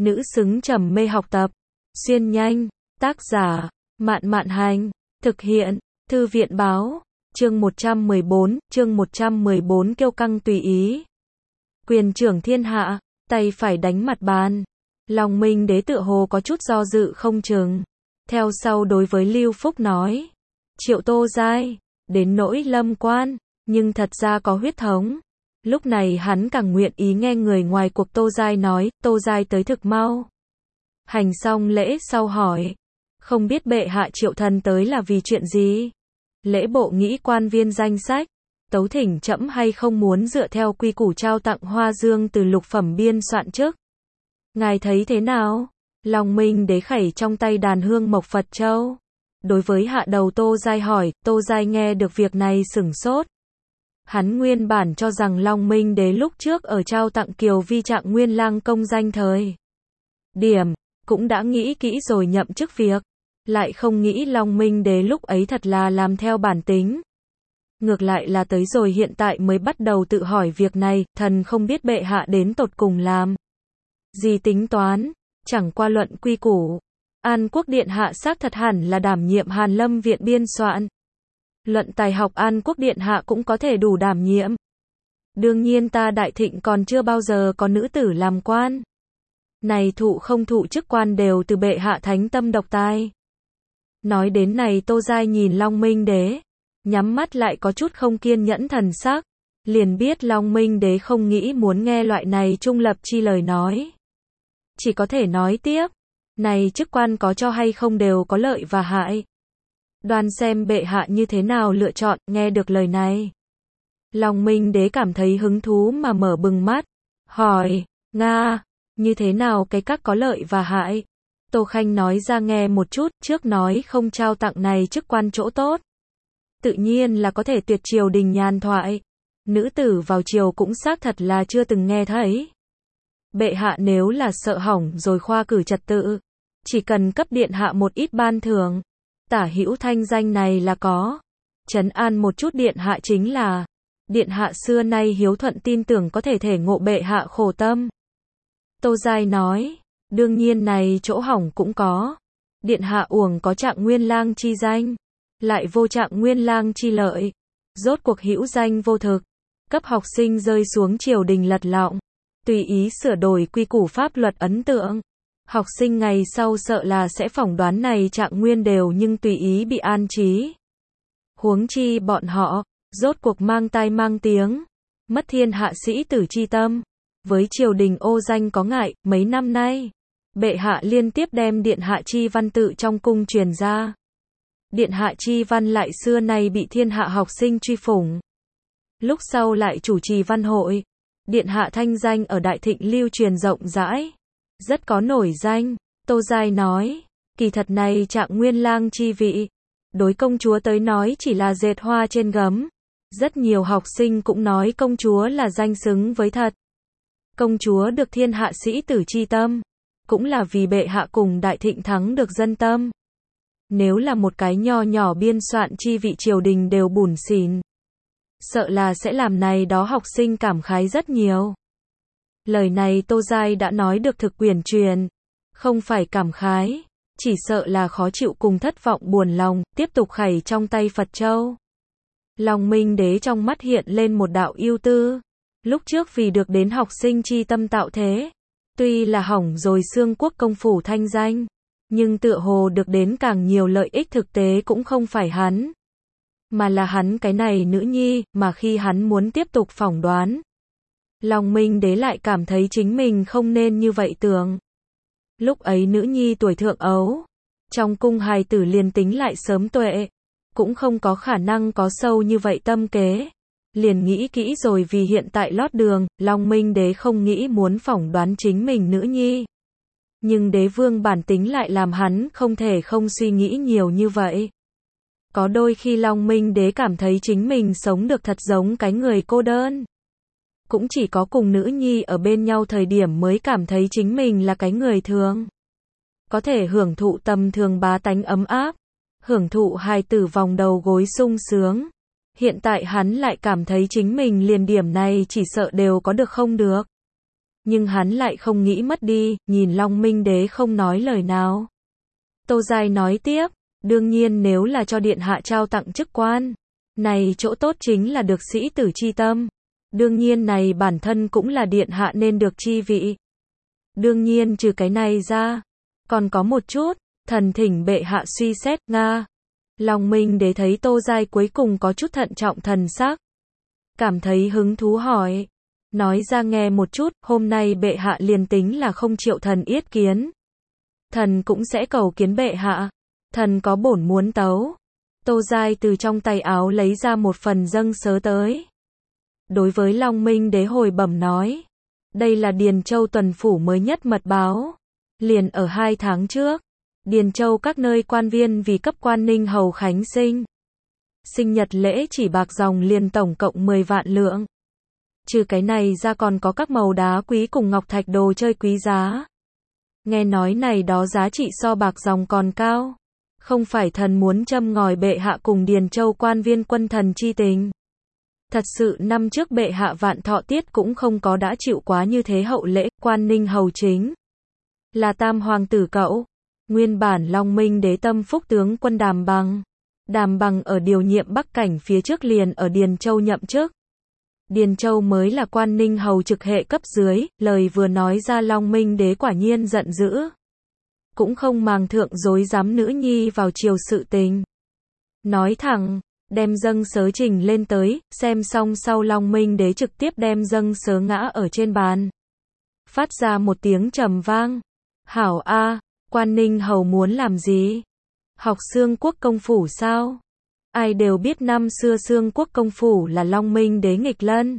nữ xứng trầm mê học tập. Xuyên nhanh, tác giả, Mạn Mạn Hành, thực hiện, Thư viện báo, chương 114 kiêu căng tùy ý. Quyền trưởng thiên hạ, tay phải đánh mặt bàn. Long Minh Đế tựa hồ có chút do dự không chừng. Theo sau đối với Lưu Phúc nói, Triệu Tô Giai, đến nỗi Lâm Quan, nhưng thật ra có huyết thống. Lúc này hắn càng nguyện ý nghe người ngoài cuộc Tô Giai nói, Tô Giai tới thực mau. Hành xong lễ sau hỏi, không biết bệ hạ triệu thần tới là vì chuyện gì? Lễ bộ nghĩ quan viên danh sách, tấu thỉnh trẫm hay không muốn dựa theo quy củ trao tặng hoa dương từ lục phẩm biên soạn trước. Ngài thấy thế nào? Long Minh Đế khẩy trong tay đàn hương mộc Phật châu. Đối với hạ đầu Tô Giai hỏi, Tô Giai nghe được việc này sửng sốt. Hắn nguyên bản cho rằng Long Minh Đế lúc trước ở trao tặng Kiều Vi Trạng Nguyên Lang công danh thời điểm, cũng đã nghĩ kỹ rồi nhậm chức việc. Lại không nghĩ Long Minh Đế lúc ấy thật là làm theo bản tính. Ngược lại là tới rồi hiện tại mới bắt đầu tự hỏi việc này, thần không biết bệ hạ đến tột cùng làm gì tính toán, chẳng qua luận quy củ. An Quốc Điện Hạ xác thật hẳn là đảm nhiệm Hàn Lâm Viện biên soạn. Luận tài học An Quốc Điện Hạ cũng có thể đủ đảm nhiệm. Đương nhiên ta Đại Thịnh còn chưa bao giờ có nữ tử làm quan. Này thụ không thụ chức quan đều từ bệ hạ thánh tâm độc tài. Nói đến này Tô Giai nhìn Long Minh Đế, nhắm mắt lại có chút không kiên nhẫn thần sắc, liền biết Long Minh Đế không nghĩ muốn nghe loại này trung lập chi lời nói. Chỉ có thể nói tiếp, này chức quan có cho hay không đều có lợi và hại. Đoan xem bệ hạ như thế nào lựa chọn, nghe được lời này. Long Minh Đế cảm thấy hứng thú mà mở bừng mắt, hỏi, Nga, như thế nào cái các có lợi và hại? Tô Khanh nói ra nghe một chút, trước nói không trao tặng này chức quan chỗ tốt. Tự nhiên là có thể tuyệt triều đình nhàn thoại. Nữ tử vào triều cũng xác thật là chưa từng nghe thấy. Bệ hạ nếu là sợ hỏng rồi khoa cử trật tự, chỉ cần cấp điện hạ một ít ban thưởng, tả hữu thanh danh này là có. Trấn an một chút điện hạ chính là, điện hạ xưa nay hiếu thuận tin tưởng có thể thể ngộ bệ hạ khổ tâm. Tô Giai nói, đương nhiên này chỗ hỏng cũng có. Điện hạ uổng có Trạng Nguyên Lang chi danh, lại vô Trạng Nguyên Lang chi lợi. Rốt cuộc hữu danh vô thực, cấp học sinh rơi xuống triều đình lật lọng, tùy ý sửa đổi quy củ pháp luật ấn tượng. Học sinh ngày sau sợ là sẽ phỏng đoán này Trạng Nguyên đều nhưng tùy ý bị an trí. Huống chi bọn họ, rốt cuộc mang tai mang tiếng, mất thiên hạ sĩ tử chi tâm. Với triều đình ô danh có ngại, mấy năm nay, bệ hạ liên tiếp đem điện hạ chi văn tự trong cung truyền ra. Điện hạ chi văn lại xưa nay bị thiên hạ học sinh truy phủng. Lúc sau lại chủ trì văn hội, điện hạ thanh danh ở Đại Thịnh lưu truyền rộng rãi, rất có nổi danh. Tô Giai nói, kỳ thật này Trạng Nguyên Lang chi vị, đối công chúa tới nói chỉ là dệt hoa trên gấm. Rất nhiều học sinh cũng nói công chúa là danh xứng với thật. Công chúa được thiên hạ sĩ tử chi tâm, cũng là vì bệ hạ cùng Đại Thịnh thắng được dân tâm. Nếu là một cái nho nhỏ biên soạn chi vị triều đình đều bủn xỉn, sợ là sẽ làm này đó học sinh cảm khái rất nhiều. Lời này Tô Giai đã nói được thực quyển truyền, không phải cảm khái, chỉ sợ là khó chịu cùng thất vọng buồn lòng, tiếp tục khẩy trong tay Phật châu. Long Minh Đế trong mắt hiện lên một đạo ưu tư. Lúc trước vì được đến học sinh chi tâm tạo thế, tuy là hỏng rồi xương quốc công phủ thanh danh, nhưng tựa hồ được đến càng nhiều lợi ích thực tế cũng không phải hắn, mà là hắn cái này nữ nhi, mà khi hắn muốn tiếp tục phỏng đoán, Long Minh Đế lại cảm thấy chính mình không nên như vậy tưởng. Lúc ấy nữ nhi tuổi thượng ấu, trong cung hài tử liền tính lại sớm tuệ, cũng không có khả năng có sâu như vậy tâm kế. Liền nghĩ kỹ rồi vì hiện tại lót đường, Long Minh Đế không nghĩ muốn phỏng đoán chính mình nữ nhi. Nhưng đế vương bản tính lại làm hắn không thể không suy nghĩ nhiều như vậy. Có đôi khi Long Minh Đế cảm thấy chính mình sống được thật giống cái người cô đơn. Cũng chỉ có cùng nữ nhi ở bên nhau thời điểm mới cảm thấy chính mình là cái người thường. Có thể hưởng thụ tầm thường bá tánh ấm áp, hưởng thụ hài tử vòng đầu gối sung sướng. Hiện tại hắn lại cảm thấy chính mình liền điểm này chỉ sợ đều có được không được. Nhưng hắn lại không nghĩ mất đi, nhìn Long Minh Đế không nói lời nào. Tô Giai nói tiếp, đương nhiên nếu là cho điện hạ trao tặng chức quan, này chỗ tốt chính là được sĩ tử chi tâm. Đương nhiên này bản thân cũng là điện hạ nên được chi vị. Đương nhiên trừ cái này ra, còn có một chút, thần thỉnh bệ hạ suy xét, nga. Long Minh Đế thấy Tô Giai cuối cùng có chút thận trọng thần sắc. Cảm thấy hứng thú hỏi. Nói ra nghe một chút, hôm nay bệ hạ liền tính là không triệu thần yết kiến. Thần cũng sẽ cầu kiến bệ hạ. Thần có bổn muốn tấu. Tô Giai từ trong tay áo lấy ra một phần dâng sớ tới. Đối với Long Minh Đế hồi bẩm nói. Đây là Điền Châu tuần phủ mới nhất mật báo. Liền ở 2 tháng trước. Điền Châu các nơi quan viên vì cấp quan Ninh Hầu Khánh sinh nhật lễ chỉ bạc dòng liền tổng cộng 10 vạn lượng. Trừ cái này ra còn có các màu đá quý cùng ngọc thạch đồ chơi quý giá. Nghe nói này đó giá trị so bạc dòng còn cao. Không phải thần muốn châm ngòi bệ hạ cùng Điền Châu quan viên quân thần chi tình. Thật sự năm trước bệ hạ vạn thọ tiết cũng không có đã chịu quá như thế hậu lễ, quan Ninh Hầu chính là tam hoàng tử cậu. Nguyên bản Long Minh Đế tâm phúc tướng quân Đàm Bằng ở điều nhiệm Bắc Cảnh phía trước liền ở Điền Châu nhậm chức. Điền Châu mới là quan Ninh Hầu trực hệ cấp dưới, lời vừa nói ra Long Minh Đế quả nhiên giận dữ. Cũng không màng thượng dối dám nữ nhi vào chiều sự tình. Nói thẳng, đem dâng sớ trình lên tới, xem xong sau Long Minh Đế trực tiếp đem dâng sớ ngã ở trên bàn. Phát ra một tiếng trầm vang. Hảo a, quan Ninh Hầu muốn làm gì? Học Xương Quốc công phủ sao? Ai đều biết năm xưa Xương Quốc công phủ là Long Minh Đế nghịch lân.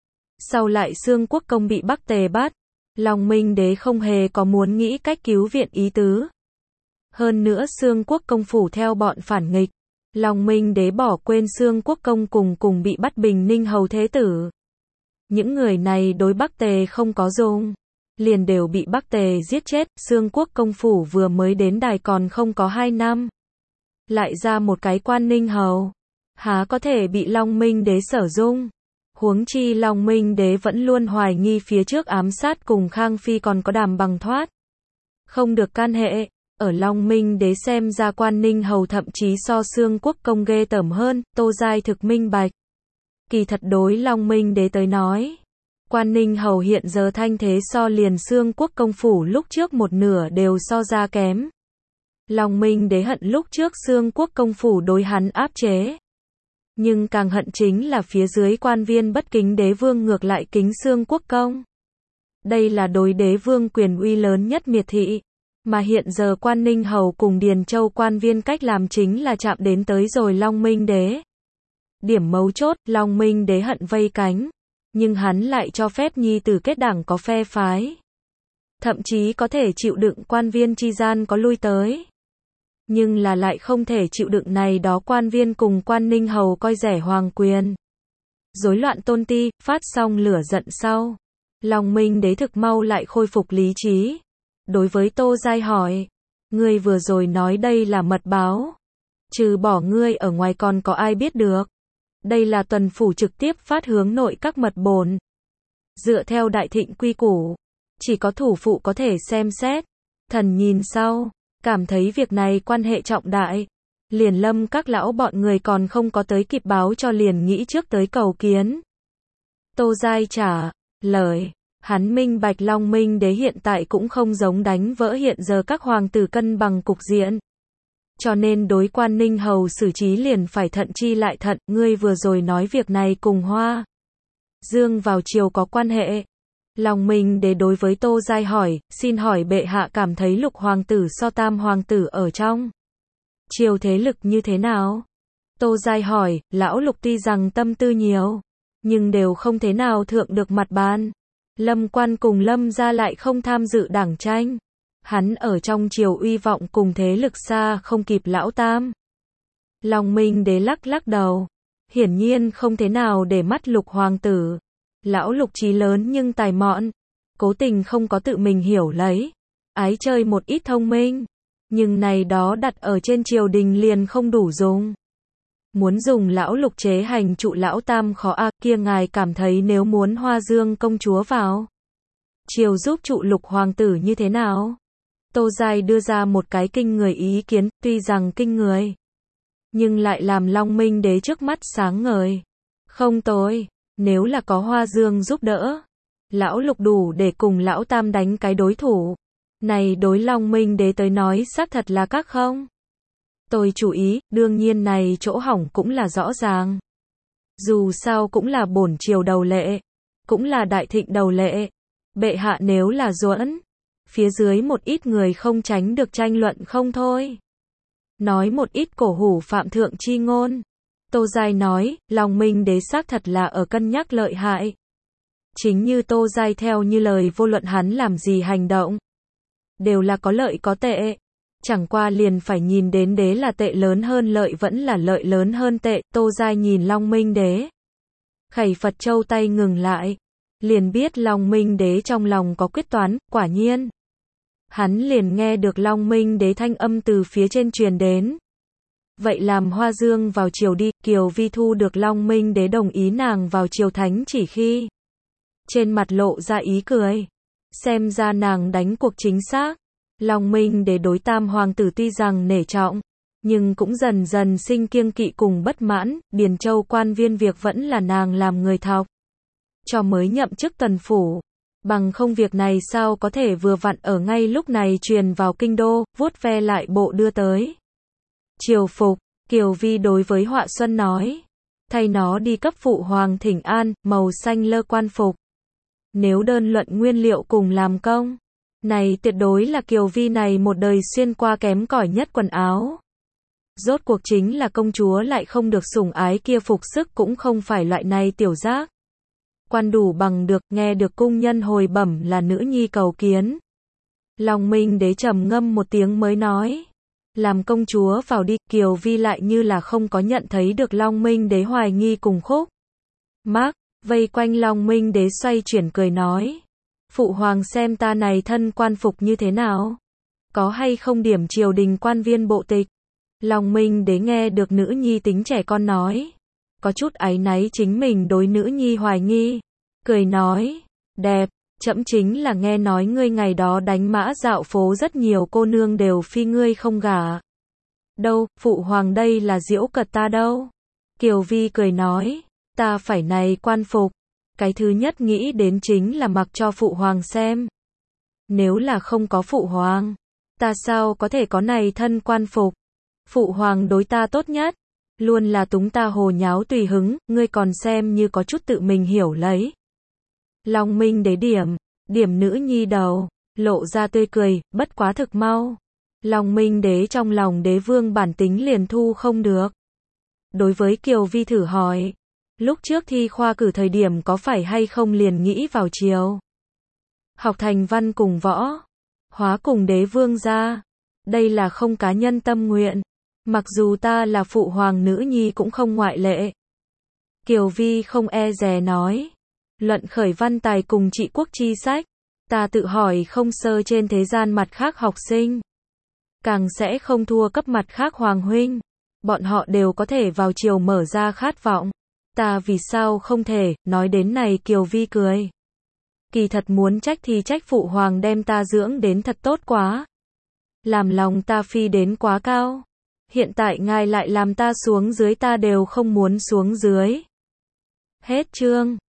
Sau lại Xương Quốc công bị Bắc Tề bắt. Long Minh Đế không hề có muốn nghĩ cách cứu viện ý tứ. Hơn nữa Xương Quốc công phủ theo bọn phản nghịch. Long Minh Đế bỏ quên Xương Quốc công cùng bị bắt Bình Ninh Hầu Thế Tử. Những người này đối Bắc Tề không có dùng. Liền đều bị Bắc Tề giết chết. Xương Quốc công phủ vừa mới đến đài còn không có 2 năm. Lại ra một cái quan Ninh Hầu. Há có thể bị Long Minh Đế sở dung. Huống chi Long Minh Đế vẫn luôn hoài nghi phía trước ám sát cùng Khang Phi còn có Đàm Bằng thoát. Không được can hệ. Ở Long Minh Đế xem ra quan Ninh Hầu thậm chí so Xương Quốc công ghê tởm hơn. Tô Giai thực minh bạch. Kỳ thật đối Long Minh Đế tới nói. Quan Ninh Hầu hiện giờ thanh thế so liền Xương Quốc công phủ lúc trước một nửa đều so ra kém. Long Minh Đế hận lúc trước Xương Quốc công phủ đối hắn áp chế. Nhưng càng hận chính là phía dưới quan viên bất kính đế vương ngược lại kính Xương Quốc công. Đây là đối đế vương quyền uy lớn nhất miệt thị. Mà hiện giờ quan Ninh Hầu cùng Điền Châu quan viên cách làm chính là chạm đến tới rồi Long Minh Đế. Điểm mấu chốt, Long Minh Đế hận vây cánh. Nhưng hắn lại cho phép nhi tử kết đảng có phe phái. Thậm chí có thể chịu đựng quan viên chi gian có lui tới. Nhưng là lại không thể chịu đựng này đó quan viên cùng quan Ninh Hầu coi rẻ hoàng quyền. Rối loạn tôn ti, phát xong lửa giận sau. Long Minh Đế thực mau lại khôi phục lý trí. Đối với Tô Giai hỏi. Ngươi vừa rồi nói đây là mật báo. Trừ bỏ ngươi ở ngoài còn có ai biết được. Đây là tuần phủ trực tiếp phát hướng nội các mật bổn. Dựa theo đại thịnh quy củ. Chỉ có thủ phụ có thể xem xét. Thần nhìn sau. Cảm thấy việc này quan hệ trọng đại. Liền Lâm các lão bọn người còn không có tới kịp báo cho liền nghĩ trước tới cầu kiến. Tô Giai trả lời. Hắn minh bạch Long Minh Đế hiện tại cũng không giống đánh vỡ hiện giờ các hoàng tử cân bằng cục diện. Cho nên đối quan Ninh Hầu xử trí liền phải thận chi lại thận. Ngươi vừa rồi nói việc này cùng Hoa Dương vào chiều có quan hệ. Long Minh Đế đối với Tô Giai hỏi, xin hỏi bệ hạ cảm thấy Lục hoàng tử so Tam hoàng tử ở trong triều thế lực như thế nào? Tô Giai hỏi, lão Lục tuy rằng tâm tư nhiều, nhưng đều không thế nào thượng được mặt bàn. Lâm quan cùng Lâm gia lại không tham dự đảng tranh. Hắn ở trong triều uy vọng cùng thế lực xa không kịp lão Tam. Long Minh Đế lắc lắc đầu. Hiển nhiên không thế nào để mắt Lục hoàng tử. Lão Lục trí lớn nhưng tài mọn. Cố tình không có tự mình hiểu lấy. Ái chơi một ít thông minh. Nhưng này đó đặt ở trên triều đình liền không đủ dùng. Muốn dùng lão Lục chế hành trụ lão Tam khó a, kia ngài cảm thấy nếu muốn Hoa Dương công chúa vào triều giúp trụ Lục hoàng tử như thế nào? Tô Giai đưa ra một cái kinh người ý kiến, tuy rằng kinh người, nhưng lại làm Long Minh Đế trước mắt sáng ngời. Không tồi, nếu là có Hoa Dương giúp đỡ, lão Lục đủ để cùng lão Tam đánh cái đối thủ. Này đối Long Minh Đế tới nói xác thật là các không. Tôi chú ý, đương nhiên này chỗ hỏng cũng là rõ ràng. Dù sao cũng là bổn triều đầu lệ, cũng là đại thịnh đầu lệ. Bệ hạ nếu là duẫn, phía dưới một ít người không tránh được tranh luận không thôi. Nói một ít cổ hủ phạm thượng chi ngôn. Tô Giai nói, Long Minh Đế xác thật là ở cân nhắc lợi hại. Chính như Tô Giai theo như lời vô luận hắn làm gì hành động, đều là có lợi có tệ. Chẳng qua liền phải nhìn đến đế là tệ lớn hơn lợi vẫn là lợi lớn hơn tệ. Tô Giai nhìn Long Minh Đế, khẩy Phật Châu tay ngừng lại, liền biết Long Minh Đế trong lòng có quyết toán. Quả nhiên, hắn liền nghe được Long Minh Đế thanh âm từ phía trên truyền đến. Vậy làm Hoa Dương vào triều đi. Kiều Vi thu được Long Minh Đế đồng ý nàng vào triều thánh chỉ khi, trên mặt lộ ra ý cười. Xem ra nàng đánh cuộc chính xác. Long Minh Đế đối Tam hoàng tử tuy rằng nể trọng, nhưng cũng dần dần sinh kiêng kỵ cùng bất mãn. Điền Châu quan viên việc vẫn là nàng làm người thọc cho mới nhậm chức tuần phủ. Bằng không việc này sao có thể vừa vặn ở ngay lúc này truyền vào kinh đô, vuốt ve lại bộ đưa tới. Triều phục, Kiều Vi đối với Họa Xuân nói, thay nó đi cấp phụ hoàng thỉnh an, màu xanh lơ quan phục. Nếu đơn luận nguyên liệu cùng làm công, này tuyệt đối là Kiều Vi này một đời xuyên qua kém cỏi nhất quần áo. Rốt cuộc chính là công chúa lại không được sủng ái kia phục sức cũng không phải loại này tiểu giác. Quan đủ bằng được, nghe được cung nhân hồi bẩm là nữ nhi cầu kiến. Long Minh Đế trầm ngâm một tiếng mới nói, làm công chúa vào đi. Kiều Vi lại như là không có nhận thấy được Long Minh Đế hoài nghi cùng khúc mắc, vây quanh Long Minh Đế xoay chuyển cười nói, phụ hoàng xem ta này thân quan phục như thế nào, có hay không điểm triều đình quan viên bộ tịch. Long Minh Đế nghe được nữ nhi tính trẻ con nói, có chút áy náy chính mình đối nữ nhi hoài nghi, cười nói, đẹp, trẫm chính là nghe nói ngươi ngày đó đánh mã dạo phố rất nhiều cô nương đều phi ngươi không gả. Đâu, phụ hoàng đây là giễu cợt ta đâu. Kiều Vi cười nói, ta phải này quan phục, cái thứ nhất nghĩ đến chính là mặc cho phụ hoàng xem. Nếu là không có phụ hoàng, ta sao có thể có này thân quan phục. Phụ hoàng đối ta tốt nhất, luôn là túng ta hồ nháo tùy hứng, ngươi còn xem như có chút tự mình hiểu lấy. Long Minh Đế điểm nữ nhi đầu, lộ ra tươi cười, bất quá thực mau. Long Minh Đế trong lòng đế vương bản tính liền thu không được. Đối với Kiều Vi thử hỏi, lúc trước thi khoa cử thời điểm có phải hay không liền nghĩ vào triều học thành văn cùng võ, hóa cùng đế vương ra. Đây là không cá nhân tâm nguyện, mặc dù ta là phụ hoàng nữ nhi cũng không ngoại lệ. Kiều Vi không e dè nói, luận khởi văn tài cùng trị quốc chi sách, ta tự hỏi không sơ trên thế gian mặt khác học sinh, càng sẽ không thua cấp mặt khác hoàng huynh. Bọn họ đều có thể vào triều mở ra khát vọng, ta vì sao không thể. Nói đến này Kiều Vi cười, kỳ thật muốn trách thì trách phụ hoàng đem ta dưỡng đến thật tốt quá, làm lòng ta phi đến quá cao. Hiện tại ngài lại làm ta xuống dưới, ta đều không muốn xuống dưới. Hết chương.